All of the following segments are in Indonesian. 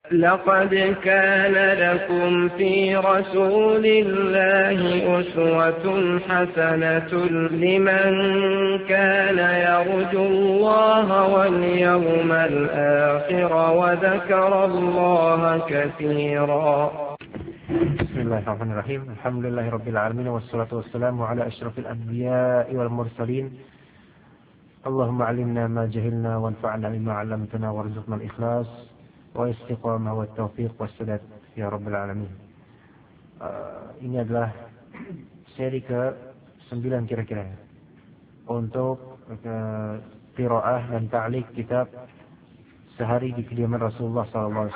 لقد كان لكم في رسول الله أسوة حسنة لمن كان يرجو الله واليوم الآخر وذكر الله كثيرا. بسم الله الرحمن الرحيم. الحمد لله رب العالمين والصلاة والسلام على أشرف الأنبياء والمرسلين. اللهم علمنا ما جهلنا وانفعنا بما علمتنا وارزقنا الإخلاص والاستقامة والتوفيق والسداد ya Rabbal Alamin. Ini adalah seri ke-9 kira-kira untuk qiraah dan ta'liq kitab Sehari di Kediaman Rasulullah SAW.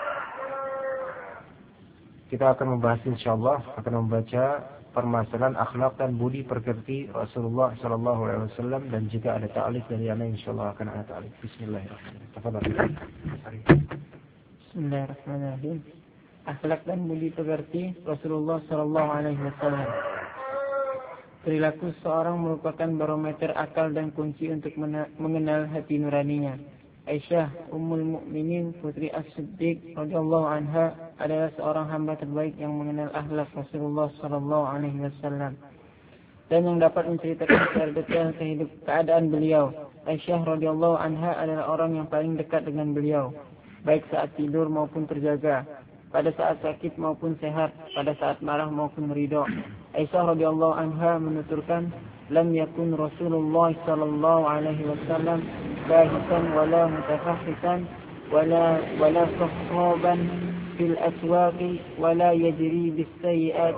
Kita akan membahas insyaallah, akan membaca permasalahan akhlak dan budi pekerti Rasulullah SAW, dan jika ada ta'liq dari ana insyaallah akan ada ta'liq. Bismillahirrahmanirrahim. Bismillahirrahmanirrahim. Akhlak dan budi pekerti Rasulullah SAW. Perilaku seorang merupakan barometer akal dan kunci untuk mengenal hati nuraninya. Aisyah Ummul Mukminin Putri As-Siddiq radhiyallahu anha adalah seorang hamba terbaik yang mengenal akhlak Rasulullah SAW dan yang dapat menceritakan secara detail keadaan beliau. Aisyah radhiyallahu anha adalah orang yang paling dekat dengan beliau, baik saat tidur maupun terjaga, pada saat sakit maupun sehat, pada saat marah maupun ridha. Aisyah radhiyallahu anha menuturkan, "Lam yakun Rasulullah sallallahu alaihi wasallam bahisan wala mutafahisan wala sahhaban fil aswaqi wala yajri bis sayyi'at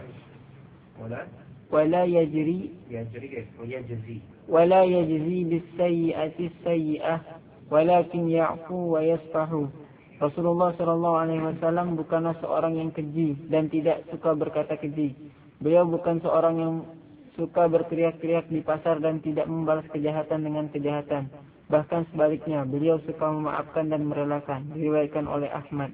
wala yajri bis sayyi'ati sayyi'ah walakin ya'fu wa yasfahu." Rasulullah SAW bukanlah seorang yang keji dan tidak suka berkata keji. Beliau bukan seorang yang suka berteriak-teriak di pasar dan tidak membalas kejahatan dengan kejahatan. Bahkan sebaliknya, beliau suka memaafkan dan merelakan. Diriwayatkan oleh Ahmad.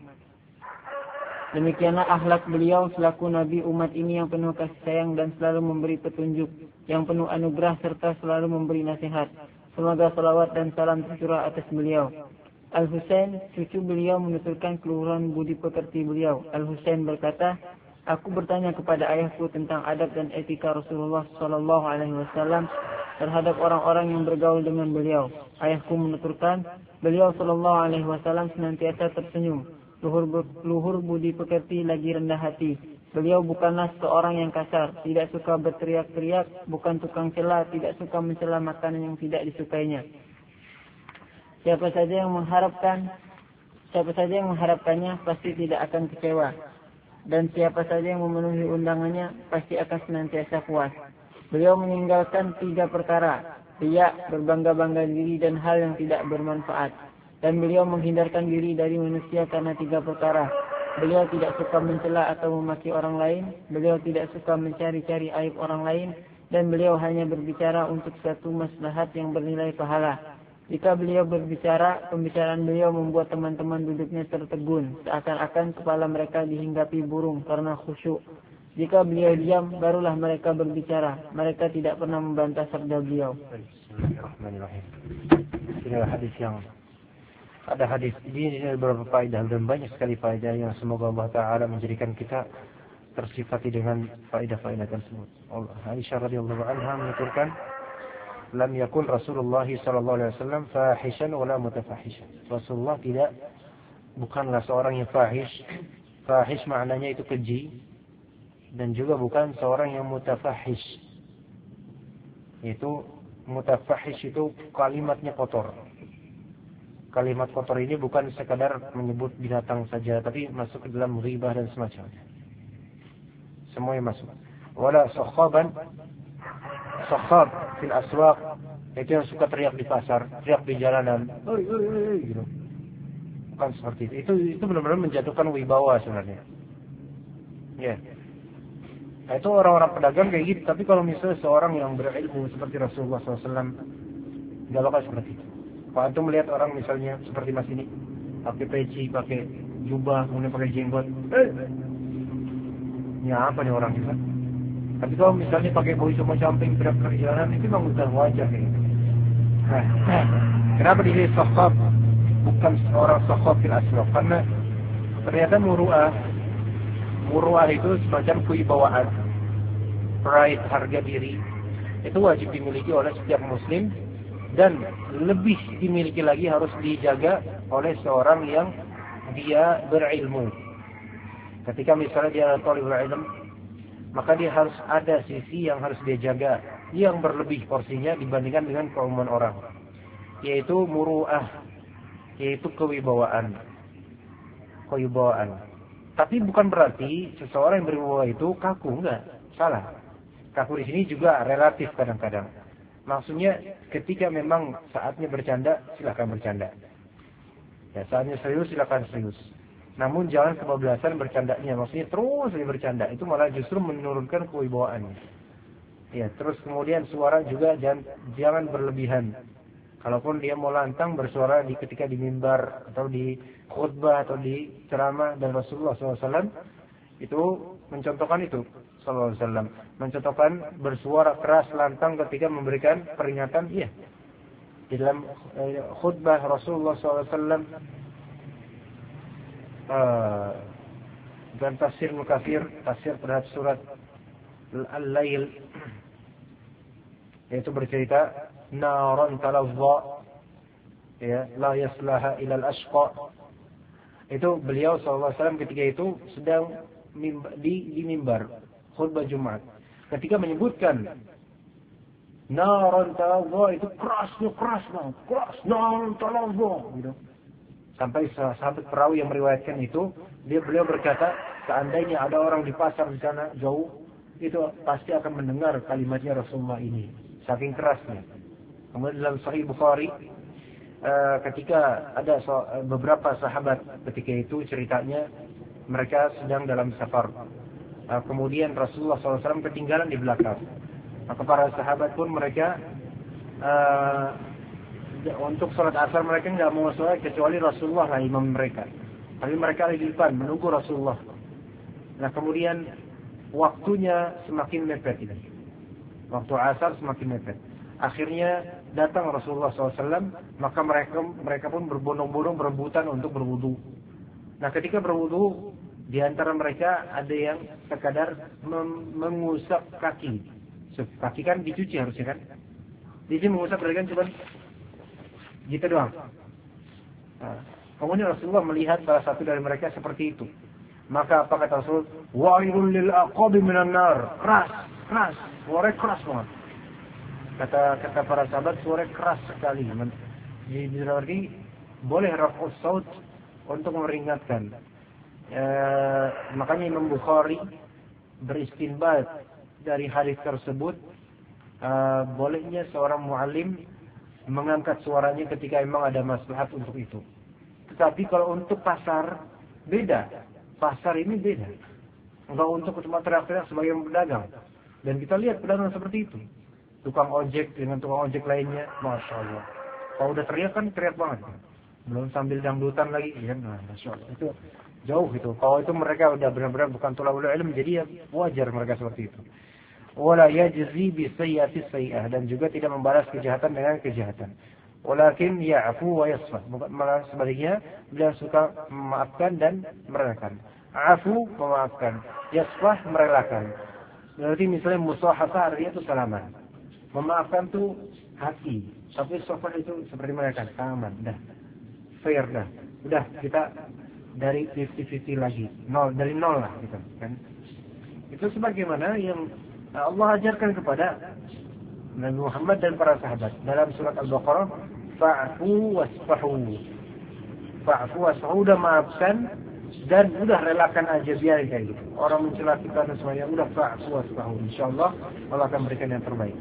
Demikianlah akhlak beliau selaku Nabi umat ini yang penuh kasih sayang dan selalu memberi petunjuk, yang penuh anugerah serta selalu memberi nasihat. Semoga salawat dan salam tercurah atas beliau. Al-Husain, cucu beliau, menuturkan keluhuran budi pekerti beliau. Al-Husain berkata, "Aku bertanya kepada ayahku tentang adab dan etika Rasulullah SAW terhadap orang-orang yang bergaul dengan beliau. Ayahku menuturkan, beliau SAW senantiasa tersenyum. Luhur budi pekerti lagi rendah hati. Beliau bukanlah seorang yang kasar, tidak suka berteriak-teriak, bukan tukang cela, tidak suka mencela makanan yang tidak disukainya. Siapa saja yang mengharapkannya pasti tidak akan kecewa. Dan siapa saja yang memenuhi undangannya pasti akan senantiasa puas. Beliau meninggalkan 3 perkara, riya, berbangga-bangga diri, dan hal yang tidak bermanfaat. Dan beliau menghindarkan diri dari manusia karena 3 perkara. Beliau tidak suka mencela atau memaki orang lain. Beliau tidak suka mencari-cari aib orang lain. Dan beliau hanya berbicara untuk suatu maslahat yang bernilai pahala. Jika beliau berbicara, pembicaraan beliau membuat teman-teman duduknya tertegun, seakan-akan kepala mereka dihinggapi burung karena khusyuk. Jika beliau diam, barulah mereka berbicara. Mereka tidak pernah membantah sabda beliau." Bismillahirrahmanirrahim. Ini adalah hadis yang ada hadis ini beberapa faedah dan banyak sekali faedah yang semoga Allah Ta'ala menjadikan kita tersifati dengan faedah-faedah tersebut. Aisyah radhiyallahu anha menuturkan, "Lam yakun Rasulullah sallallahu alaihi wasallam fahishan wala mutafahishan." Rasulullah bukanlah seorang yang fahish. Fahish maknanya itu keji, dan juga bukan seorang yang mutafahish. Itu mutafahish itu kalimatnya kotor. Kalimat kotor ini bukan sekadar menyebut binatang saja, tapi masuk ke dalam ghibah dan semacamnya. Semuanya masuk. Wala sakhaban, sakhab fil aswaq, itu yang suka teriak di pasar, teriak di jalanan, gitu. Bukan seperti itu. Itu benar-benar menjatuhkan wibawa sebenarnya. Ya. Nah, itu orang-orang pedagang kayak gitu. Tapi kalau misalnya seorang yang berilmu seperti Rasulullah SAW, nggak bakal seperti itu. Kalau antum melihat orang misalnya seperti mas ini, pakai peci, pakai jubah, kemudian pakai jenggot, ya apa nih orang juga? Tapi kalau misalnya pakai baju sama samping berak-berak jalanan, itu memang udah wajar kayak gitu. Nah, kenapa dia sakhab bukan seorang sakhab fil aswaq? Karena Ternyata muru'ah itu semacam kewibawaan, pride, harga diri. Itu wajib dimiliki oleh setiap muslim, dan lebih dimiliki lagi harus dijaga oleh seorang yang dia berilmu. Ketika misalnya dia talibul ilm, maka dia harus ada sisi yang harus dia jaga, yang berlebih porsinya dibandingkan dengan keumuman orang, yaitu muru'ah, yaitu kewibawaan. Tapi bukan berarti seseorang yang berwibawa itu kaku, enggak, salah. Kaku di sini juga relatif kadang-kadang. Maksudnya ketika memang saatnya bercanda, silakan bercanda. Ya, saatnya serius, silakan serius. Namun jangan kebablasan bercandanya. Maksudnya terus saja bercanda, itu malah justru menurunkan kewibawaannya. Ya, terus kemudian suara juga jangan berlebihan. Kalaupun dia mau lantang bersuara ketika di mimbar atau di khutbah atau di ceramah, dan Rasulullah SAW itu mencontohkan itu. SAW mencontohkan bersuara keras lantang ketika memberikan peringatan. Iya, di dalam khutbah Rasulullah SAW dan tafsir Mukathir, tafsir terhadap surat Al-Lail, yaitu bercerita naran talazza, ya, la yaslaha ilal ashqa. Itu beliau SAW ketika itu sedang di mimbar khutbah Jumat. Ketika menyebutkan naran talazza, itu keras, naran talazza gitu. Sampai sahabat perawi yang meriwayatkan itu, beliau berkata, seandainya ada orang di pasar di sana jauh, itu pasti akan mendengar kalimatnya Rasulullah ini, saking kerasnya. Kemudian dalam Sahih Bukhari, ketika ada beberapa sahabat ketika itu ceritanya mereka sedang dalam safar. Kemudian Rasulullah SAW ketinggalan di belakang. Maka para sahabat pun mereka untuk sholat asar mereka nggak mau sholat kecuali Rasulullah lah imam mereka. Tapi mereka di depan menunggu Rasulullah. Nah kemudian waktunya semakin mepet ini. Waktu asar semakin mepet. Akhirnya datang Rasulullah SAW, maka mereka pun berbondong-bondong berebutan untuk berwudu. Nah ketika berwudu, di antara mereka ada yang sekadar mengusap kaki. Kaki kan dicuci harusnya kan. Jadi mengusap mereka cuma gitu doang. Nah, kemudian Rasulullah melihat salah satu dari mereka seperti itu. Maka apa kata Rasul? Wa'ilul lil aqabi minan nar. Keras, suara keras banget. Kata para sahabat, suara keras sekali. Jadi berarti boleh raf'us saut untuk meringatkan. Makanya Imam Bukhari beristinbat dari hadis tersebut, bolehnya seorang muallim mengangkat suaranya ketika memang ada maslahat untuk itu. Tetapi kalau untuk pasar beda. Pasar ini beda. Enggak untuk cuma teriak-teriak sebagai pedagang. Dan kita lihat pedagang seperti itu. Tukang ojek dengan tukang ojek lainnya, Masya Allah. Kalau udah teriak kan teriak banget. Belum sambil dangdutan lagi, ya, nah, Masya Allah. Itu jauh itu. Kalau itu mereka udah benar-benar bukan thalabul ilm, jadi ya wajar mereka seperti itu. Wala yajzi bi sayyi'ati sayyi'ah, dan juga tidak membalas kejahatan dengan kejahatan. Walakin ya'fu wa yasfah. Malah sebaliknya, beliau suka memaafkan dan merelakan. Afu memaafkan, yasfah merelakan. Berarti misalnya musahafah artinya itu salaman. Memaafkan itu hati, tapi safah itu seperti mereka, salaman. Dah. Fair dah. Udah kita dari 50-50 lagi. Dari nol lah gitu kan. Itu sebagaimana yang Allah ajarkan kepada Nabi Muhammad dan para sahabat dalam surat Al-Baqarah, fa'fu wasfahu. Fa'fu wasfahu, udah maafkan dan udah relakan aja, biarin kayak gitu. Orang mencela kita dan semuanya, udah fa'fu wasfahu. Insyaallah Allah akan berikan yang terbaik.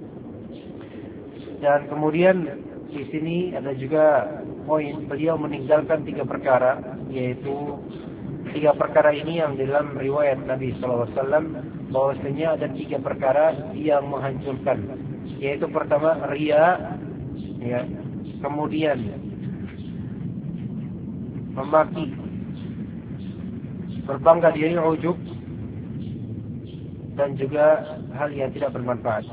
Dan kemudian di sini ada juga poin, beliau meninggalkan 3 perkara, yaitu 3 perkara ini yang dalam riwayat Nabi SAW bahwasanya ada 3 perkara yang menghancurkan, yaitu pertama riya, ya, kemudian memaki, berbangga diri, ujub, dan juga hal yang tidak bermanfaat.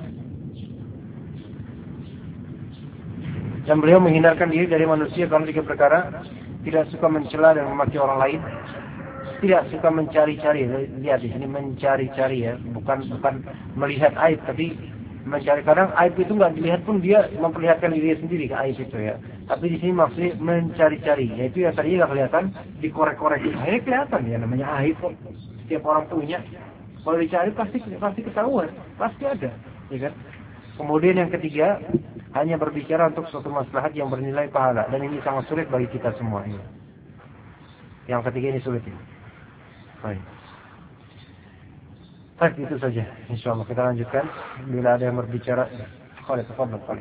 Dan beliau menghindarkan diri dari manusia karena 3 perkara: tidak suka mencela dan memaki orang lain, tidak suka mencari-cari. Lihat di sini mencari-cari ya, bukan melihat aib, tapi mencari. Kadang aib itu nggak dilihat pun dia memperlihatkan diri sendiri ke aib itu ya. Tapi di sini maksudnya mencari-cari, yaitu yang tadi nggak kelihatan dikorek-korek. Akhirnya kelihatan ya, namanya aib kok. Setiap orang punya. Kalau dicari pasti ketahuan, pasti ada, ya kan? Kemudian yang ketiga, hanya berbicara untuk suatu maslahat yang bernilai pahala, dan ini sangat sulit bagi kita semua ini. Yang ketiga ini sulit ini. Baik, itu saja. Insyaallah kita lanjutkan bila ada yang berbicara. Khalid, tafadhal Khalid.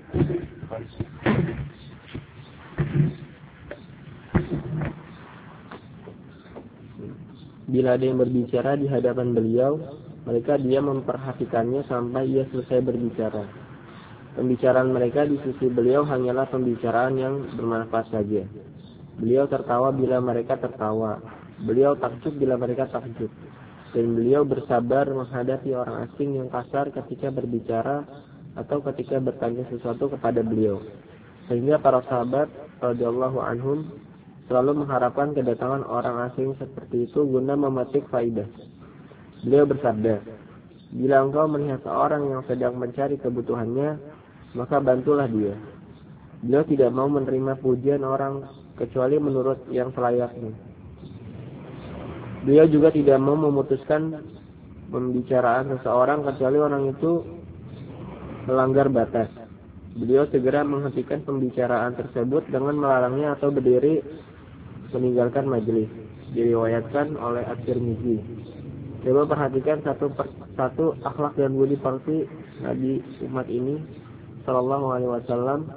Bila ada yang berbicara di hadapan beliau, mereka diam memperhatikannya sampai ia selesai berbicara. Pembicaraan mereka di sisi beliau hanyalah pembicaraan yang bermanfaat saja. Beliau tertawa bila mereka tertawa. Beliau takjub bila mereka takjub. Dan beliau bersabar menghadapi orang asing yang kasar ketika berbicara atau ketika bertanya sesuatu kepada beliau. Sehingga para sahabat radhiyallahu anhum selalu mengharapkan kedatangan orang asing seperti itu guna memetik faidah. Beliau bersabda, bila engkau melihat seorang yang sedang mencari kebutuhannya, maka bantulah dia. Beliau tidak mau menerima pujian orang kecuali menurut yang selayaknya. Beliau juga tidak mau memutuskan pembicaraan seseorang kecuali orang itu melanggar batas. Beliau segera menghentikan pembicaraan tersebut dengan melarangnya atau berdiri meninggalkan majelis. Diriwayatkan oleh At-Tirmizi. Coba perhatikan satu akhlak dan budi pekerti Nabi umat ini sallallahu alaihi wasallam.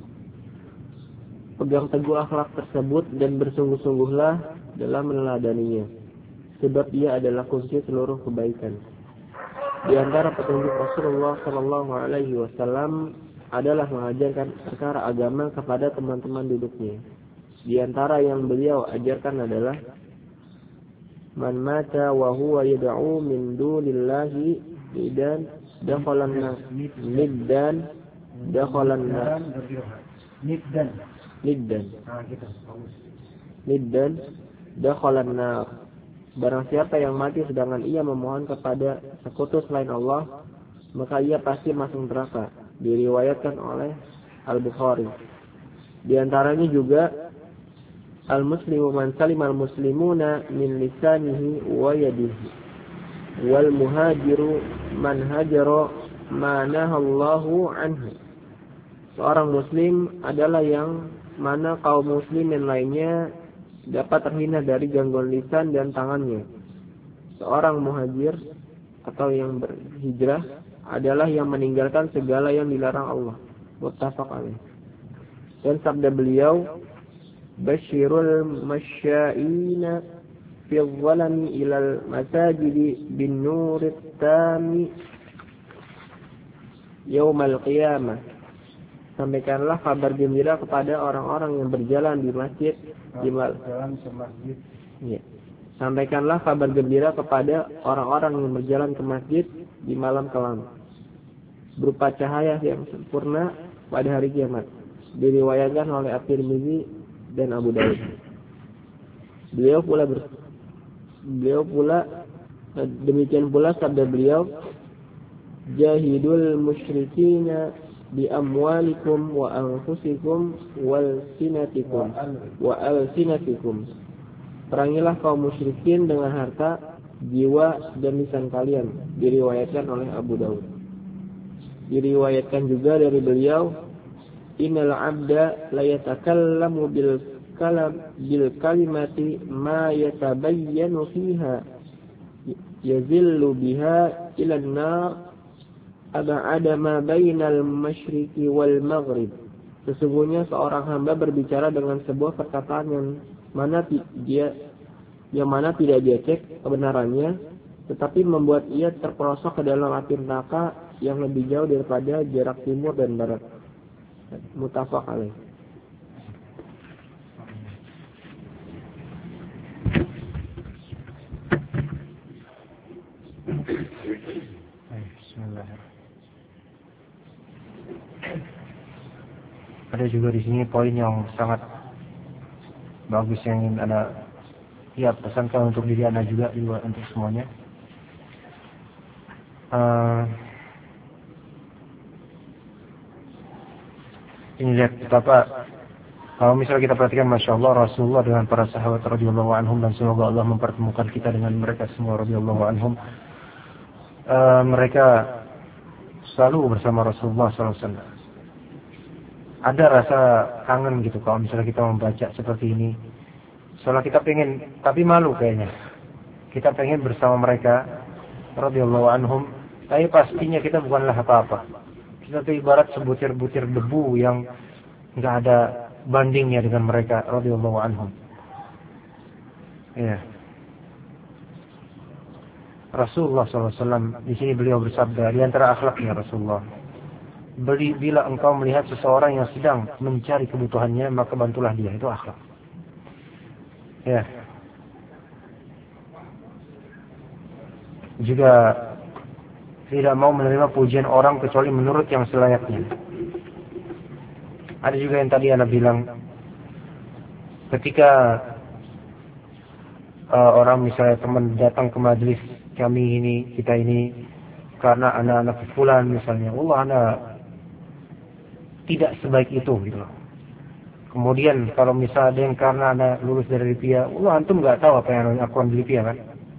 Pegang teguh akhlak tersebut dan bersungguh-sungguhlah dalam meneladaninya, sebab ia adalah kunci seluruh kebaikan. Di antara petunjuk Rasulullah sallallahu alaihi wasallam adalah mengajarkan perkara agama kepada teman-teman duduknya. Di antara yang beliau ajarkan adalah man mata wa huwa yad'u min dunillahi niddan dakhalan dakhalan nar. Barang siapa yang mati sedangkan ia memohon kepada sekutu selain Allah, maka ia pasti masuk neraka. Diriwayatkan oleh Al-Bukhari. Di antaranya juga al-muslimu man salima al-muslimuna min lisanihi wa yadihi, wal muhajiru man hajara ma nahallahu anhu. Seorang muslim adalah yang mana kaum muslimin lainnya dapat terhindar dari gangguan lisan dan tangannya. Seorang muhajir atau yang berhijrah adalah yang meninggalkan segala yang dilarang Allah. Muttafaq alaih. Dan sabda beliau, Bashirul masya'ina fi dhalami ilal masajidi bin nurit tami yaumal qiyamah. Sampaikanlah kabar gembira kepada orang-orang yang berjalan di masjid Sampaikanlah kabar gembira kepada orang-orang yang berjalan ke masjid di malam kelam, berupa cahaya yang sempurna pada hari kiamat. Diriwayatkan oleh At-Tirmizi dan Abu Daud. Demikian pula sabda beliau, jahidul musyrikina bi amwalikum wa anfusikum wal sinatikum. Perangilah kaum musyrikin dengan harta, jiwa dan lisan kalian. Diriwayatkan oleh Abu Daud. Diriwayatkan juga dari beliau, innal abda la yatakallamu bil kalimati ma yatabayyanu fiha yazillu biha ila an-nar ab'ada ma bainal masyriqi wal maghrib. Sesungguhnya seorang hamba berbicara dengan sebuah perkataan yang mana tidak dia cek kebenarannya, tetapi membuat ia terperosok ke dalam api neraka yang lebih jauh daripada jarak timur dan barat. Muttafaq alaih. Ada juga di sini poin yang sangat bagus yang ingin Anda Ya, pesankan untuk diri Anda juga untuk semuanya. Ini lihat betapa, kalau misalnya kita perhatikan, Masya Allah, Rasulullah dengan para sahabat radhiyallahu anhum, dan semoga Allah mempertemukan kita dengan mereka semua radhiyallahu anhum. Mereka selalu bersama Rasulullah SAW. Ada rasa kangen gitu kalau misalnya kita membaca seperti ini. Soalnya kita pengen, tapi malu kayaknya. Kita pengen bersama mereka radhiyallahu anhum, tapi pastinya kita bukanlah apa-apa. Kita tuh ibarat sebutir-butir debu yang nggak ada bandingnya dengan mereka radhiyallahu anhum. Ya. Rasulullah SAW di sini beliau bersabda, di antara akhlaknya Rasulullah, bila engkau melihat seseorang yang sedang mencari kebutuhannya, maka bantulah dia. Itu akhlak. Ya. Juga tidak mau menerima pujian orang kecuali menurut yang selayaknya. Ada juga yang tadi Anda bilang, ketika orang misalnya teman datang ke majelis kami ini, kita ini, karena anak-anak fulan misalnya, Allah, Anda tidak sebaik itu gitu loh. Kemudian kalau misalnya ada yang karena Anda lulus dari Lipia, Allah, antum nggak tahu apa yang Anda lakukan di Lipia kan?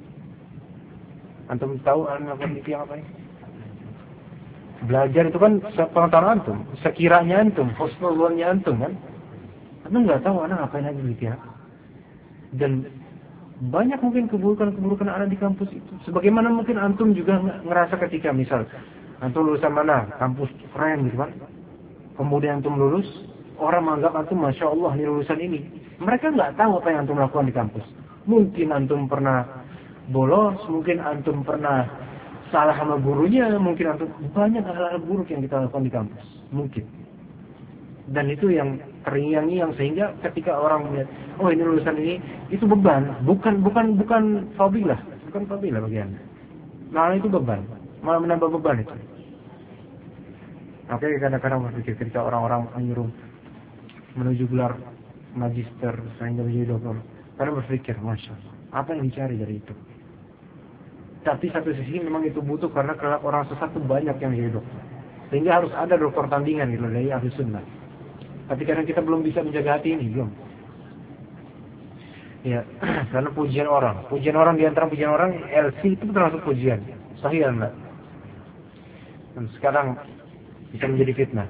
Antum tahu Anda lakukan di Lipia apa ya? Belajar itu kan pengetahuan antum, sekiranya antum, husnulnya antum kan? Antum nggak tahu Anda ngapain aja di Lipia. Dan banyak mungkin keburukan-keburukan anak di kampus itu. Sebagaimana mungkin antum juga ngerasa ketika misal antum lulusan mana, kampus keren gitu kan. Kemudian antum lulus, orang menganggap antum Masya Allah ini lulusan ini. Mereka nggak tahu apa yang antum lakukan di kampus. Mungkin antum pernah bolos, mungkin antum pernah salah sama gurunya, mungkin antum banyak hal-hal buruk yang kita lakukan di kampus. Mungkin. Dan itu yang terngiang-ngiang sehingga ketika orang melihat, oh ini lulusan ini, itu beban, bukan fadilah, bukan fadilah bagi Anda. Malah itu beban, malah menambah beban itu. Oke, kadang-kadang berpikir ketika orang-orang menyuruh menuju gelar magister sehingga menjadi doktor, kadang berpikir, Masya Allah, apa yang dicari dari itu? Tapi satu sisi memang itu butuh karena kelak orang sesat itu banyak yang jadi dokter, sehingga harus ada dokter tandingan gitu dari ahli sunnah. Tapi karena kita belum bisa menjaga hati ini, belum. Ya, karena pujian orang di antara pujian orang, LC itu termasuk pujian. Sahih enggak? Dan sekarang bisa menjadi fitnah.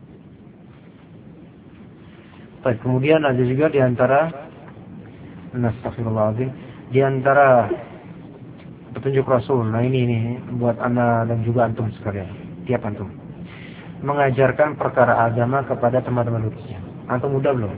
Baik, kemudian ada juga di antara, astagfirullahaladzim, di antara petunjuk Rasul. Nah ini buat Anda dan juga antum sekalian, tiap antum. Mengajarkan perkara agama kepada teman-teman lulusannya. Antum udah belum?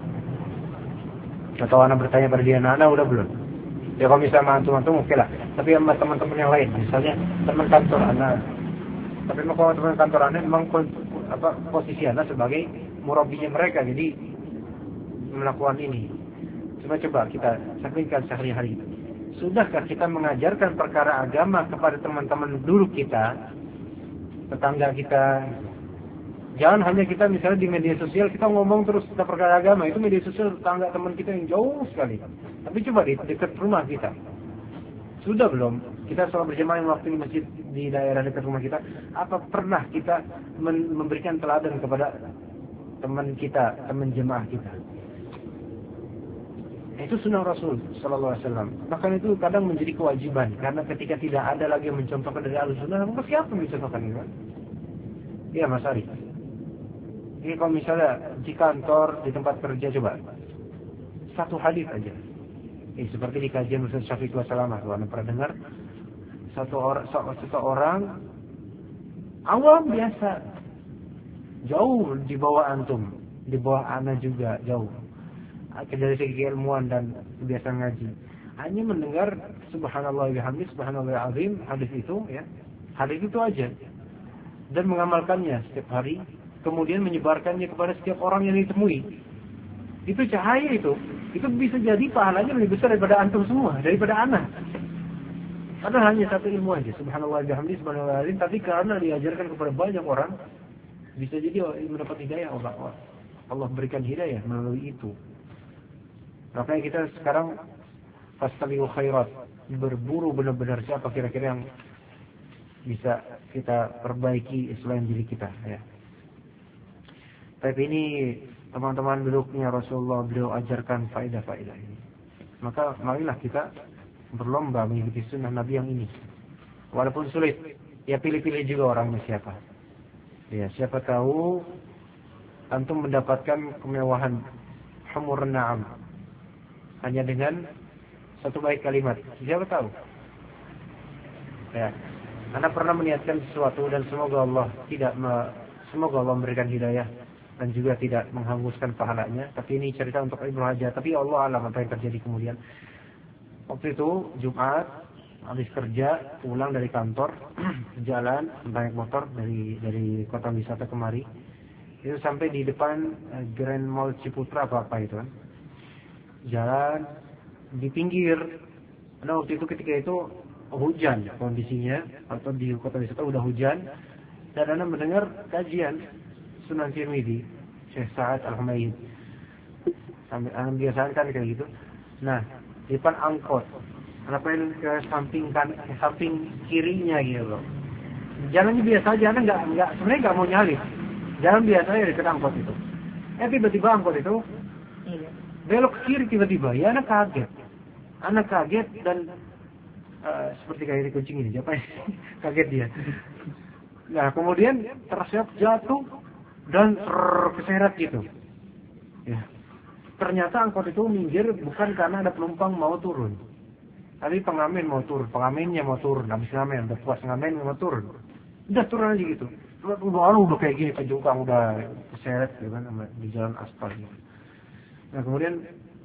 Atau Anda bertanya pada dia, Anda udah belum? Ya kalau misalnya antum oke lah. Tapi sama teman-teman yang lain, misalnya teman kantor Anda. Tapi kalau teman kantor Anda memang posisi Anda sebagai murabinya mereka, jadi melakukan ini. Coba kita sampaikan sehari-hari. Sudahkah kita mengajarkan perkara agama kepada teman-teman dulu kita, tetangga kita? Jangan hanya kita misalnya di media sosial kita ngomong terus tentang perkara agama, itu media sosial tetangga teman kita yang jauh sekali. Tapi coba di dekat rumah kita, sudah belum kita sholat berjamaah waktu di masjid di daerah dekat rumah kita? Apa pernah kita memberikan teladan kepada teman kita, teman jemaah kita? Itu sunnah Rasul Sallallahu Alaihi Wasallam. Bahkan itu kadang menjadi kewajiban, karena ketika tidak ada lagi yang mencontohkan dari Ahlussunnah, maka siapa yang mencontohkan itu? Ya Mas Ari. Ini kalau misalnya di kantor, di tempat kerja, coba satu hadis aja. Ini seperti di kajian Ustaz Syafiq Wasalamah, kalau Anda pernah dengar, seseorang awam biasa, jauh di bawah antum, di bawah Anda juga jauh. Dari segi keilmuan dan kebiasaan ngaji, hanya mendengar subhanallah wa bihamdi, subhanallah azim, hadis itu ya, hadis itu aja, dan mengamalkannya setiap hari, kemudian menyebarkannya kepada setiap orang yang ditemui. Itu cahaya itu bisa jadi pahalanya lebih besar daripada antum semua, daripada anak. Padahal hanya satu ilmu aja, subhanallah wa bihamdi, subhanallah azim, tapi karena diajarkan kepada banyak orang, bisa jadi mendapat hidayah Allah berikan hidayah melalui itu. Makanya kita sekarang fastabiqul khairat, berburu benar-benar siapa kira-kira yang bisa kita perbaiki selain diri kita, ya. Tapi ini teman-teman duduknya Rasulullah, beliau ajarkan faedah-faedah ini. Maka marilah kita berlomba mengikuti sunnah Nabi yang ini. Walaupun sulit, ya pilih-pilih juga orangnya siapa. Ya, siapa tahu antum mendapatkan kemewahan humur na'am hanya dengan satu baik kalimat. Siapa tahu? Ya. Anda pernah meniatkan sesuatu dan semoga Allah memberikan hidayah dan juga tidak menghanguskan pahalanya. Tapi ini cerita untuk ibrah aja. Tapi Allah alam apa yang terjadi kemudian. Waktu itu Jumat, habis kerja, pulang dari kantor, jalan naik motor dari kota wisata kemari. Itu sampai di depan Grand Mall Ciputra apa itu kan. Jalan di pinggir. Nah waktu itu ketika itu hujan kondisinya, atau di kota wisata udah hujan, dan Anda mendengar kajian Sunan Tirmidzi Syekh Sa'ad Al-Humaid. Sambil Anda biasakan kayak gitu. Nah, di depan angkot, Anda pengen ke samping kirinya gitu loh. Jalannya biasa aja, Anda sebenarnya nggak mau nyalip. Jalan biasa aja dekat angkot itu. Tiba-tiba angkot itu belok ke kiri tiba-tiba. Ya Anda kaget dan seperti kayak di kucing ini, siapa kaget dia. Nah kemudian tersiap jatuh dan keseret gitu. Ya. Ternyata angkot itu minggir bukan karena ada penumpang mau turun, tapi pengamen mau turun, pengamennya mau turun, habis ngamen, udah puas ngamen mau turun, udah turun aja gitu. Udah kayak gini kejungkang, udah keseret gitu kan di jalan aspal gitu. Nah kemudian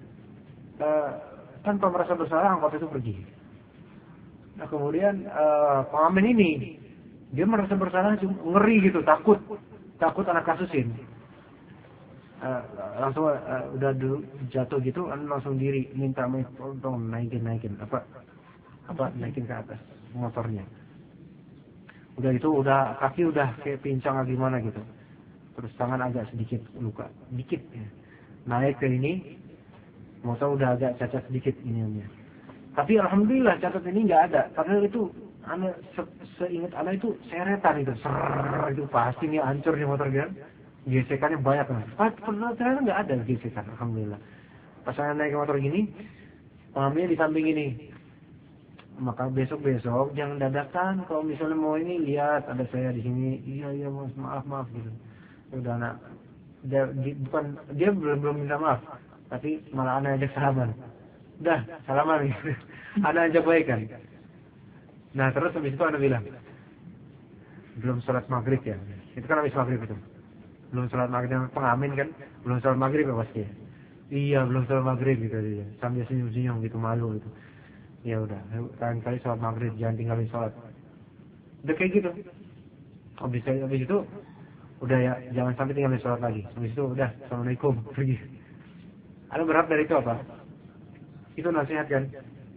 tanpa merasa bersalah angkot itu pergi. Nah kemudian pengamen ini dia merasa bersalah, ngeri gitu, takut anak kasusin. Langsung udah jatuh gitu, langsung diri minta tolong naikin naikin ke atas motornya. Udah itu kaki udah kayak pincang atau gimana gitu, terus tangan agak sedikit luka dikit ya. Naik ke ini motor udah agak cacat sedikit ininya. Tapi alhamdulillah cacat ini nggak ada, karena itu seingat anak itu seretan itu, itu pasti nih hancur nih motor kan, gesekannya banyak kan. Ternyata nggak ada gesekan, alhamdulillah. Pas saya naik ke motor gini, pengamannya di samping ini. Maka besok jangan dadakan, kalau misalnya mau ini lihat ada saya di sini, iya mas maaf gitu. Udah anak, dia belum minta maaf, tapi malah anak ajak salaman. Udah, salaman gitu. Ada aja baikan. Nah terus habis itu Anda bilang, belum sholat maghrib ya. Itu kan habis maghrib itu. Belum sholat maghrib, pengamen kan. Belum sholat maghrib ya pasti ya. Iya belum sholat maghrib gitu dia. Sambil senyum-senyum gitu, malu gitu. Ya udah, kali sholat maghrib jangan tinggalin sholat. Udah kayak gitu. Habis itu udah ya, jangan sampai tinggalin sholat lagi. Habis itu udah, assalamualaikum, pergi. Anda berharap dari itu apa? Itu nasihat kan?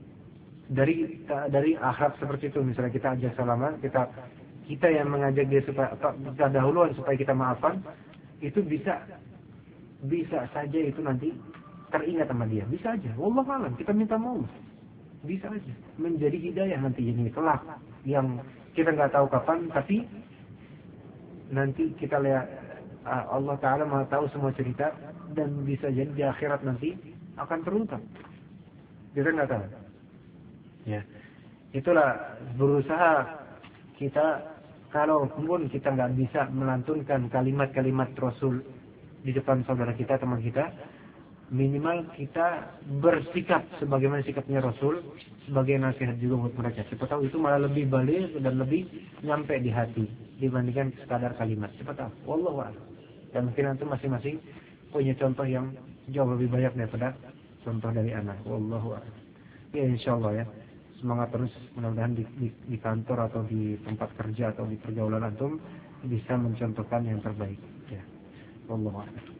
Dari akhlak seperti itu, misalnya kita ajak salaman, kita yang mengajak dia supaya kita dahuluan supaya kita maafkan, itu bisa saja itu nanti teringat sama dia, bisa aja. Wallahu a'lam, kita minta maaf, bisa aja menjadi hidayah nanti ini kelak yang kita nggak tahu kapan, tapi nanti kita lihat Allah Taala Maha tahu semua cerita dan bisa jadi di akhirat nanti akan terungkap. Kita nggak tahu. Ya, itulah berusaha kita, kalaupun kita nggak bisa melantunkan kalimat-kalimat Rasul di depan saudara kita, teman kita, minimal kita bersikap sebagaimana sikapnya Rasul, sebagai nasihat juga buat mereka. Siapa tahu itu malah lebih balik dan lebih nyampe di hati dibandingkan sekadar kalimat. Siapa tahu, wallahu a'lam. Dan mungkin nanti masing-masing punya contoh yang jauh lebih banyak daripada contoh dari anak. Wallahu a'lam. Ya insyaallah ya. Semangat terus, mudah-mudahan di kantor atau di tempat kerja atau di pergaulan antum bisa mencontohkan yang terbaik. Ya. Wallahu a'lam.